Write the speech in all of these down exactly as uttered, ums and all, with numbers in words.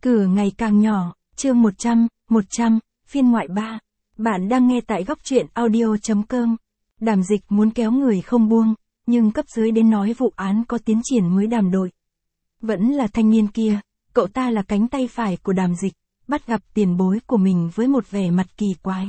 Cửa ngày càng nhỏ, chương một trăm, một trăm, phiên ngoại ba. Bạn đang nghe tại góc truyện audio chấm com. Đàm Dịch muốn kéo người không buông, nhưng cấp dưới đến nói vụ án có tiến triển mới đàm đội. Vẫn là thanh niên kia, cậu ta là cánh tay phải của Đàm Dịch, bắt gặp tiền bối của mình với một vẻ mặt kỳ quái.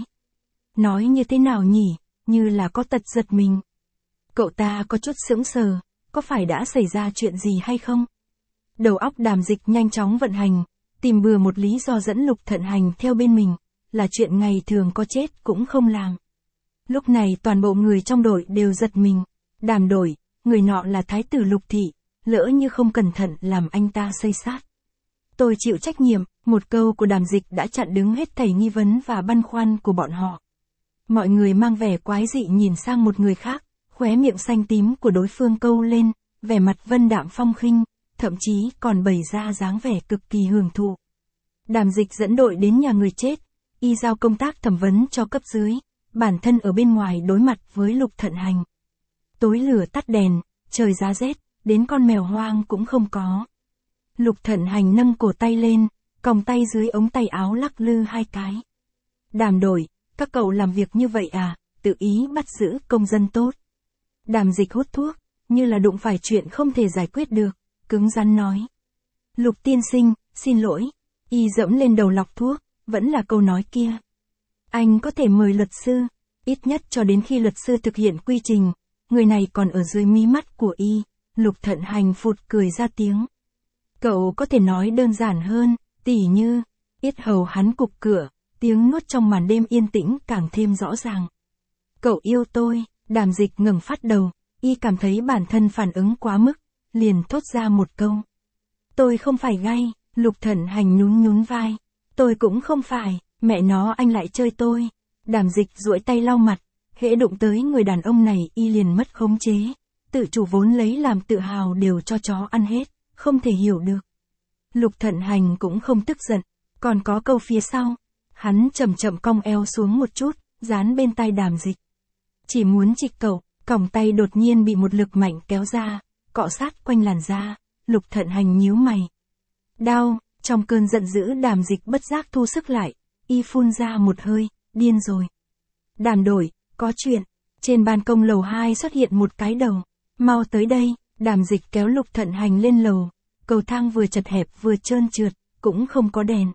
Nói như thế nào nhỉ, như là có tật giật mình. Cậu ta có chút sững sờ, có phải đã xảy ra chuyện gì hay không? Đầu óc Đàm Dịch nhanh chóng vận hành, tìm bừa một lý do dẫn Lục Thận Hành theo bên mình, là chuyện ngày thường có chết cũng không làm. Lúc này toàn bộ người trong đội đều giật mình. Đàm đội, người nọ là thái tử Lục Thị, lỡ như không cẩn thận làm anh ta xây sát. Tôi chịu trách nhiệm, một câu của Đàm Dịch đã chặn đứng hết thảy nghi vấn và băn khoăn của bọn họ. Mọi người mang vẻ quái dị nhìn sang một người khác, khóe miệng xanh tím của đối phương câu lên, vẻ mặt vân đạm phong khinh, thậm chí còn bày ra dáng vẻ cực kỳ hưởng thụ. Đàm Dịch dẫn đội đến nhà người chết, y giao công tác thẩm vấn cho cấp dưới, bản thân ở bên ngoài đối mặt với Lục Thận Hành. Tối lửa tắt đèn, trời giá rét, đến con mèo hoang cũng không có. Lục Thận Hành nâng cổ tay lên, còng tay dưới ống tay áo lắc lư hai cái. Đàm đội, các cậu làm việc như vậy à, tự ý bắt giữ công dân tốt. Đàm Dịch hút thuốc, như là đụng phải chuyện không thể giải quyết được, cứng rắn nói. Lục tiên sinh, xin lỗi. Y dẫm lên đầu lọc thuốc, vẫn là câu nói kia. Anh có thể mời luật sư, ít nhất cho đến khi luật sư thực hiện quy trình, người này còn ở dưới mí mắt của Y. Lục Thận Hành phụt cười ra tiếng. Cậu có thể nói đơn giản hơn, tỉ như, yết hầu hắn cục cửa, tiếng nuốt trong màn đêm yên tĩnh càng thêm rõ ràng. Cậu yêu tôi. Đàm Dịch ngẩng phát đầu, Y cảm thấy bản thân phản ứng quá mức, liền thốt ra một câu. Tôi không phải gay. Lục Thận Hành nhún nhún vai. Tôi cũng không phải, mẹ nó anh lại chơi tôi. Đàm Dịch duỗi tay lau mặt, hễ đụng tới người đàn ông này Y liền mất khống chế. Tự chủ vốn lấy làm tự hào đều cho chó ăn hết, không thể hiểu được. Lục Thận Hành cũng không tức giận, còn có câu phía sau. Hắn chậm chậm cong eo xuống một chút, dán bên tai Đàm Dịch. Chỉ muốn chích cậu, còng tay đột nhiên bị một lực mạnh kéo ra, cọ sát quanh làn da. Lục Thận Hành nhíu mày. Đau, trong cơn giận dữ Đàm Dịch bất giác thu sức lại, Y phun ra một hơi, điên rồi. Đàm đội, có chuyện. Trên ban công lầu hai xuất hiện một cái đầu. Mau tới đây. Đàm Dịch kéo Lục Thận Hành lên lầu. Cầu thang vừa chật hẹp vừa trơn trượt, cũng không có đèn.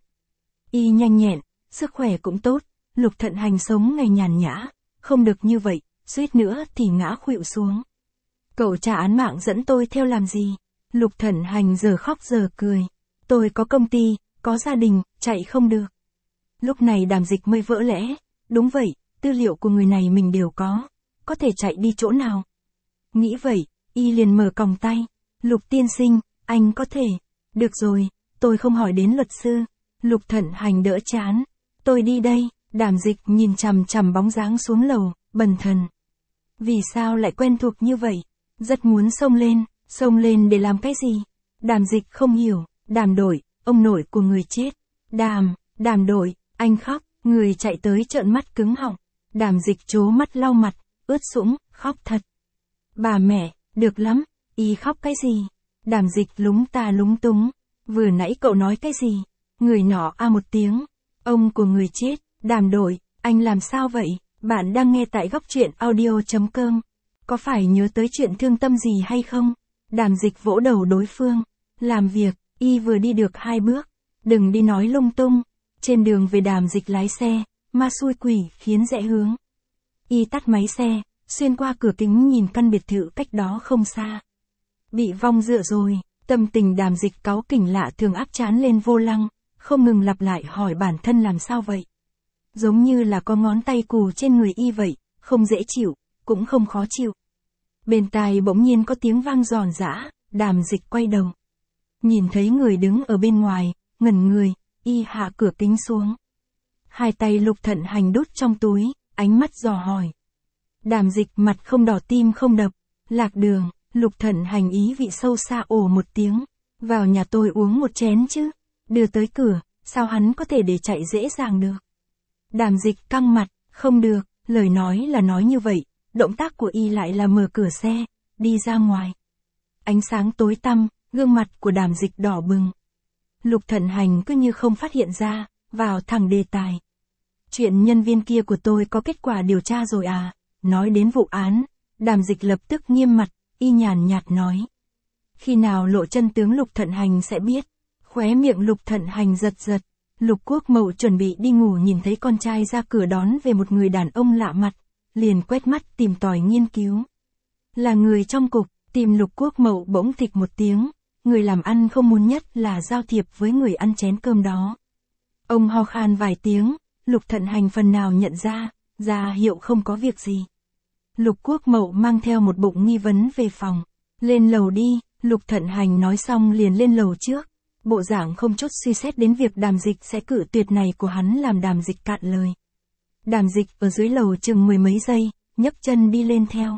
Y nhanh nhẹn, sức khỏe cũng tốt. Lục Thận Hành sống ngày nhàn nhã, không được như vậy, suýt nữa thì ngã khuỵu xuống. Cậu trả án mạng dẫn tôi theo làm gì? Lục Thận Hành giờ khóc giờ cười. Tôi có công ty, có gia đình, chạy không được. Lúc này Đàm Dịch mới vỡ lẽ. Đúng vậy, tư liệu của người này mình đều có. Có thể chạy đi chỗ nào? Nghĩ vậy, Y liền mở còng tay. Lục tiên sinh, anh có thể. Được rồi, tôi không hỏi đến luật sư. Lục Thận Hành đỡ chán. Tôi đi đây. Đàm Dịch nhìn chằm chằm bóng dáng xuống lầu, bần thần. Vì sao lại quen thuộc như vậy? Rất muốn xông lên. Xông lên để làm cái gì? Đàm Dịch không hiểu. Đàm đội, ông nội của người chết. Đàm, Đàm đội, anh khóc. Người chạy tới trợn mắt cứng họng. Đàm Dịch trố mắt lau mặt, ướt sũng, khóc thật. Bà mẹ, được lắm. Y khóc cái gì? Đàm Dịch lúng ta lúng túng. Vừa nãy cậu nói cái gì? Người nọ a một tiếng. Ông của người chết. Đàm đội, anh làm sao vậy? Bạn đang nghe tại góc truyện audio chấm com. Có phải nhớ tới chuyện thương tâm gì hay không? Đàm Dịch vỗ đầu đối phương. Làm việc, Y vừa đi được hai bước. Đừng đi nói lung tung. Trên đường về Đàm Dịch lái xe, ma xui quỷ khiến rẽ hướng. Y tắt máy xe, xuyên qua cửa kính nhìn căn biệt thự cách đó không xa. Bị vong dựa rồi, tâm tình Đàm Dịch cáu kỉnh lạ thường áp chán lên vô lăng, không ngừng lặp lại hỏi bản thân làm sao vậy. Giống như là có ngón tay cù trên người Y vậy, không dễ chịu, cũng không khó chịu. Bên tai bỗng nhiên có tiếng vang giòn giã, Đàm Dịch quay đầu. Nhìn thấy người đứng ở bên ngoài, ngẩn người, Y hạ cửa kính xuống. Hai tay Lục Thận Hành đút trong túi, ánh mắt dò hỏi. Đàm Dịch mặt không đỏ tim không đập. Lạc đường. Lục Thận Hành ý vị sâu xa ồ một tiếng. Vào nhà tôi uống một chén chứ. Đưa tới cửa, sao hắn có thể để chạy dễ dàng được? Đàm Dịch căng mặt, không được, lời nói là nói như vậy, động tác của Y lại là mở cửa xe, đi ra ngoài. Ánh sáng tối tăm, gương mặt của Đàm Dịch đỏ bừng. Lục Thận Hành cứ như không phát hiện ra, vào thẳng đề tài. Chuyện nhân viên kia của tôi có kết quả điều tra rồi à? Nói đến vụ án, Đàm Dịch lập tức nghiêm mặt, y nhàn nhạt nói. Khi nào lộ chân tướng Lục Thận Hành sẽ biết. Khóe miệng Lục Thận Hành giật giật. Lục Quốc Mậu chuẩn bị đi ngủ nhìn thấy con trai ra cửa đón về một người đàn ông lạ mặt, liền quét mắt tìm tòi nghiên cứu. Là người trong cục, tìm Lục Quốc Mậu bỗng thịch một tiếng, người làm ăn không muốn nhất là giao thiệp với người ăn chén cơm đó. Ông ho khan vài tiếng, Lục Thận Hành phần nào nhận ra, ra hiệu không có việc gì. Lục Quốc Mậu mang theo một bụng nghi vấn về phòng. Lên lầu đi, Lục Thận Hành nói xong liền lên lầu trước. Bộ dạng không chút suy xét đến việc Đàm Dịch sẽ cự tuyệt này của hắn làm Đàm Dịch cạn lời. Đàm Dịch ở dưới lầu chừng mười mấy giây, nhấc chân đi lên theo.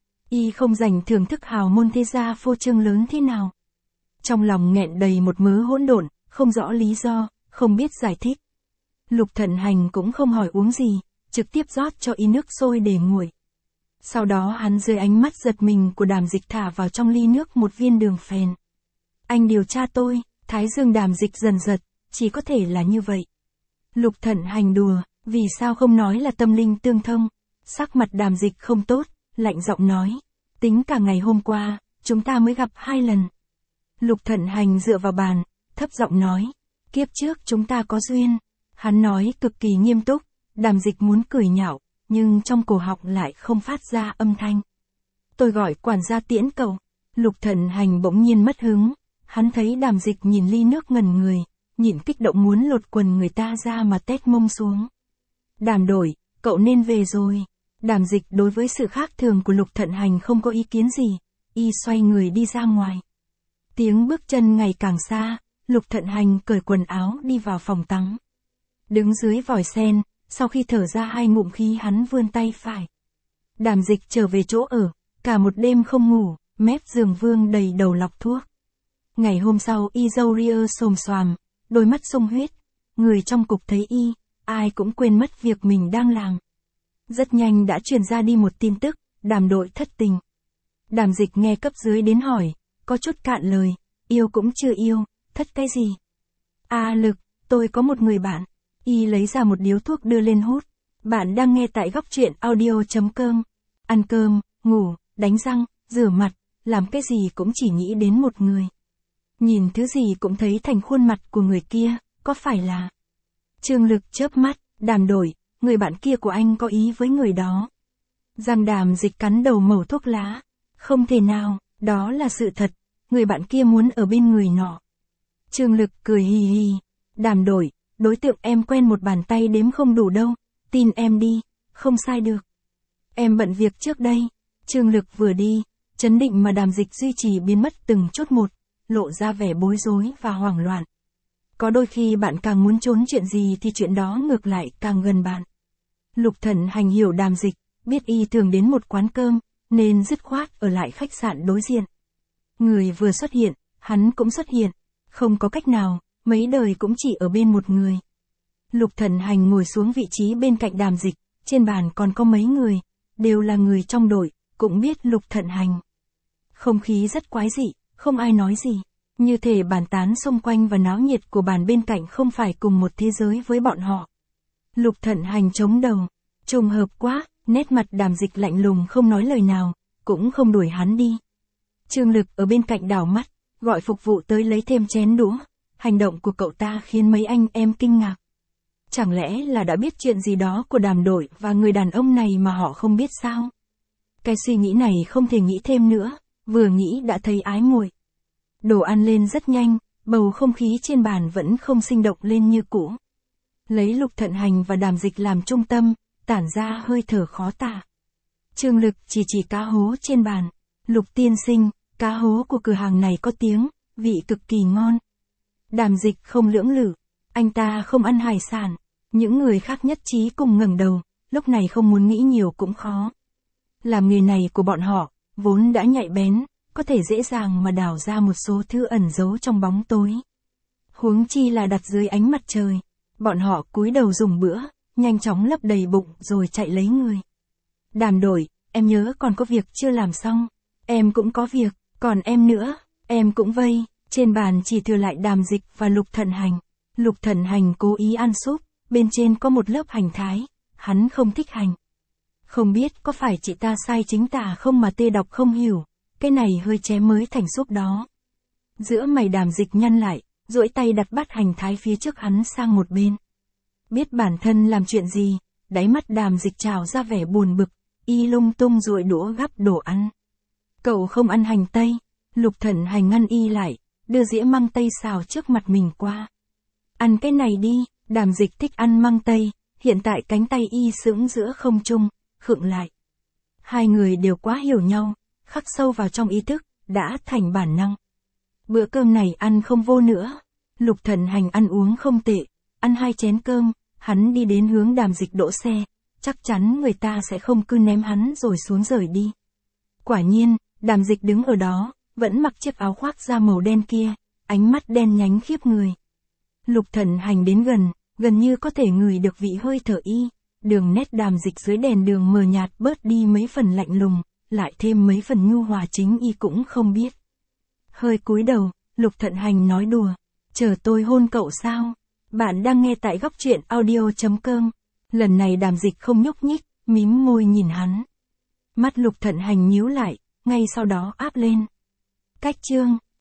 Y không rảnh thưởng thức hào môn thế gia phô trương lớn thế nào. Trong lòng nghẹn đầy một mớ hỗn độn, không rõ lý do, không biết giải thích. Lục Thận Hành cũng không hỏi uống gì, trực tiếp rót cho y nước sôi để nguội. Sau đó hắn dưới ánh mắt giật mình của Đàm Dịch thả vào trong ly nước một viên đường phèn. Anh điều tra tôi, thái dương Đàm Dịch dần giật, chỉ có thể là như vậy. Lục Thận Hành đùa, vì sao không nói là tâm linh tương thông. Sắc mặt Đàm Dịch không tốt, lạnh giọng nói. Tính cả ngày hôm qua, chúng ta mới gặp hai lần. Lục Thận Hành dựa vào bàn, thấp giọng nói. Kiếp trước chúng ta có duyên. Hắn nói cực kỳ nghiêm túc, Đàm Dịch muốn cười nhạo, nhưng trong cổ họng lại không phát ra âm thanh. Tôi gọi quản gia tiễn cậu. Lục Thận Hành bỗng nhiên mất hứng. Hắn thấy Đàm Dịch nhìn ly nước ngẩn người, nhịn kích động muốn lột quần người ta ra mà tét mông xuống. Đàm Đổi, cậu nên về rồi. Đàm Dịch đối với sự khác thường của Lục Thận Hành không có ý kiến gì, y xoay người đi ra ngoài. Tiếng bước chân ngày càng xa, Lục Thận Hành cởi quần áo đi vào phòng tắm. Đứng dưới vòi sen, sau khi thở ra hai ngụm khí hắn vươn tay phải. Đàm Dịch trở về chỗ ở, cả một đêm không ngủ, mép giường vương đầy đầu lọc thuốc. Ngày hôm sau y râu ria xồm xoàm, đôi mắt sung huyết, người trong cục thấy y, ai cũng quên mất việc mình đang làm. Rất nhanh đã truyền ra đi một tin tức, Đàm Đội thất tình. Đàm Dịch nghe cấp dưới đến hỏi, có chút cạn lời, yêu cũng chưa yêu, thất cái gì? À Lực, tôi có một người bạn. Y lấy ra một điếu thuốc đưa lên hút. Bạn đang nghe tại góc truyện audio.com. Ăn cơm, ngủ, đánh răng, rửa mặt, làm cái gì cũng chỉ nghĩ đến một người. Nhìn thứ gì cũng thấy thành khuôn mặt của người kia, có phải là... Trương Lực chớp mắt, Đàm Đổi, người bạn kia của anh có ý với người đó. Giang Đàm Dịch cắn đầu mẩu thuốc lá. Không thể nào, đó là sự thật, người bạn kia muốn ở bên người nọ. Trương Lực cười hì hì. Đàm Đổi, đối tượng em quen một bàn tay đếm không đủ đâu, tin em đi, không sai được. Em bận việc trước đây. Trương Lực vừa đi, chấn định mà Đàm Dịch duy trì biến mất từng chút một, lộ ra vẻ bối rối và hoảng loạn. Có đôi khi bạn càng muốn trốn chuyện gì thì chuyện đó ngược lại càng gần bạn. Lục Thận Hành hiểu Đàm Dịch, biết y thường đến một quán cơm, nên dứt khoát ở lại khách sạn đối diện. Người vừa xuất hiện, hắn cũng xuất hiện, không có cách nào, mấy đời cũng chỉ ở bên một người. Lục Thận Hành ngồi xuống vị trí bên cạnh Đàm Dịch, trên bàn còn có mấy người, đều là người trong đội, cũng biết Lục Thận Hành. Không khí rất quái dị, không ai nói gì. Như thể bàn tán xung quanh và náo nhiệt của bàn bên cạnh không phải cùng một thế giới với bọn họ. Lục Thận Hành chống đầu. Trùng hợp quá, nét mặt Đàm Dịch lạnh lùng không nói lời nào, cũng không đuổi hắn đi. Trương Lực ở bên cạnh đảo mắt, gọi phục vụ tới lấy thêm chén đũa. Hành động của cậu ta khiến mấy anh em kinh ngạc. Chẳng lẽ là đã biết chuyện gì đó của Đàm Đội và người đàn ông này mà họ không biết sao? Cái suy nghĩ này không thể nghĩ thêm nữa, vừa nghĩ đã thấy ái muội. Đồ ăn lên rất nhanh, bầu không khí trên bàn vẫn không sinh động lên như cũ. Lấy Lục Thận Hành và Đàm Dịch làm trung tâm, tản ra hơi thở khó tả. Trương Lực chỉ chỉ cá hố trên bàn. Lục tiên sinh, cá hố của cửa hàng này có tiếng, vị cực kỳ ngon. Đàm Dịch không lưỡng lự, anh ta không ăn hải sản. Những người khác nhất trí cùng ngẩng đầu, lúc này không muốn nghĩ nhiều cũng khó. Làm nghề này của bọn họ, vốn đã nhạy bén, có thể dễ dàng mà đào ra một số thứ ẩn giấu trong bóng tối. Huống chi là đặt dưới ánh mặt trời. Bọn họ cúi đầu dùng bữa, nhanh chóng lấp đầy bụng rồi chạy lấy người. Đàm Đổi, em nhớ còn có việc chưa làm xong. Em cũng có việc, còn em nữa, em cũng vây. Trên bàn chỉ thừa lại Đàm Dịch và Lục Thận Hành. Lục Thận Hành cố ý ăn súp, bên trên có một lớp hành thái, hắn không thích hành. Không biết có phải chị ta sai chính tả không mà tê đọc không hiểu, cái này hơi chém mới thành súp đó. Giữa mày Đàm Dịch nhăn lại, duỗi tay đặt bát hành thái phía trước hắn sang một bên. Biết bản thân làm chuyện gì, đáy mắt Đàm Dịch trào ra vẻ buồn bực, y lung tung duỗi đũa gắp đồ ăn. Cậu không ăn hành tây, Lục Thận Hành ngăn y lại, đưa dĩa măng tây xào trước mặt mình qua. Ăn cái này đi, Đàm Dịch thích ăn măng tây, hiện tại cánh tay y sững giữa không trung, khựng lại. Hai người đều quá hiểu nhau, khắc sâu vào trong ý thức, đã thành bản năng. Bữa cơm này ăn không vô nữa. Lục Thận Hành ăn uống không tệ, ăn hai chén cơm, hắn đi đến hướng Đàm Dịch đỗ xe, chắc chắn người ta sẽ không cứ ném hắn rồi xuống rời đi. Quả nhiên, Đàm Dịch đứng ở đó, vẫn mặc chiếc áo khoác da màu đen kia, ánh mắt đen nhánh khiếp người. Lục Thận Hành đến gần, gần như có thể ngửi được vị hơi thở y, đường nét Đàm Dịch dưới đèn đường mờ nhạt bớt đi mấy phần lạnh lùng, lại thêm mấy phần nhu hòa chính y cũng không biết. Hơi cúi đầu, Lục Thận Hành nói đùa, chờ tôi hôn cậu sao? Bạn đang nghe tại góc truyện audio chấm com. Lần này Đàm Dịch không nhúc nhích, mím môi nhìn hắn. Mắt Lục Thận Hành nhíu lại, ngay sau đó áp lên. Cách chương